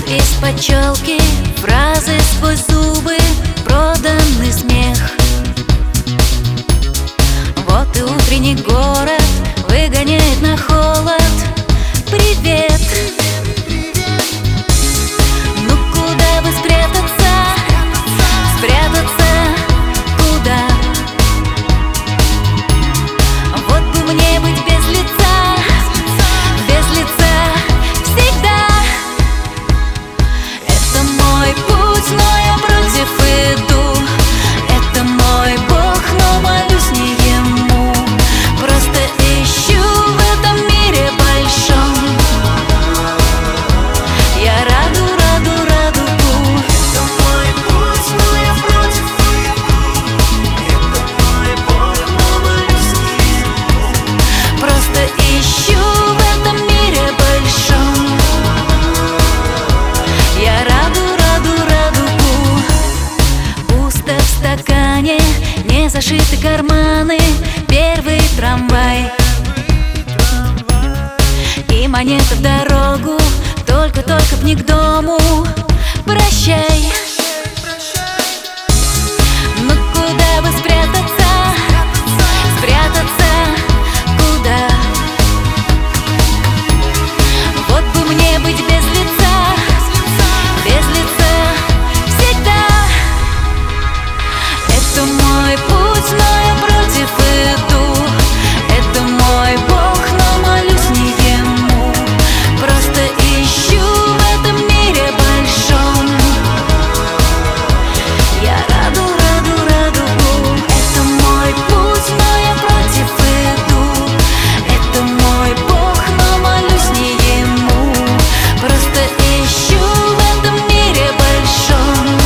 Из-под челки фразы сквозь зубы, проданный смех. Вот и утренний город выгоняет на холод. Привет! Ну куда бы спрятаться? Спрятаться куда? Вот бы мне быть без лица, без лица всегда. Это мой путь, но я против иду. Это мой Бог, но молюсь не ему. Просто ищу в этом мире большом я радугу. Это мой путь, но я против иду. Это мой Бог, но молюсь не ему. Просто ищу в этом мире большом я радугу. Пусто в стакане, не зашиты карманы. Первый трамвай и монета в дорогу. Только б не к дому. Прощай. Ну куда бы спрятаться? Спрятаться куда? Вот бы мне быть без лица, без лица всегда. Это мой путь, но я против иду. Это мой Бог, но молюсь не ему. Просто ищу в этом мире большом я радугу. Это мой путь, но я против иду. Это мой Бог, но молюсь не ему. Просто ищу в этом мире большом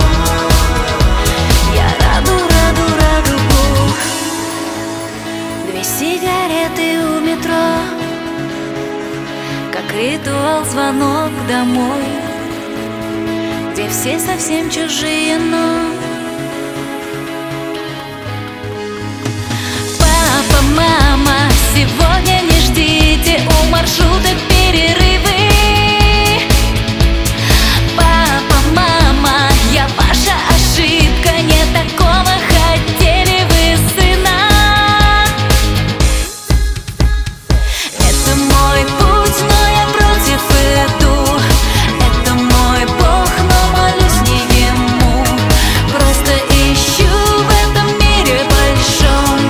я радугу. 2 сигареты у метро, как ритуал звонок домой, где все совсем чужие, но папа, мама, сегодня не ждите у маршруток перерывы. Папа, мама, я ваша ошибка, не такого хотели вы сына. Это мой путь, но я против иду. Это мой Бог, но молюсь не ему. Просто ищу в этом мире большом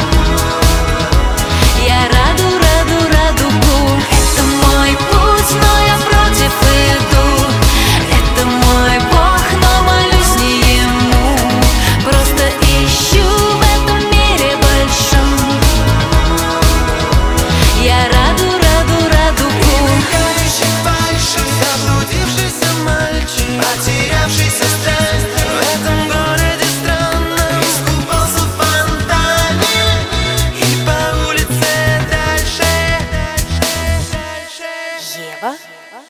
я радугу. Это мой путь, но я против иду. Это мой Бог, но молюсь не ему. Просто ищу в этом мире большом я радугу. Бегающий фальши, заблудившийся мальчик, потерявшийся страх.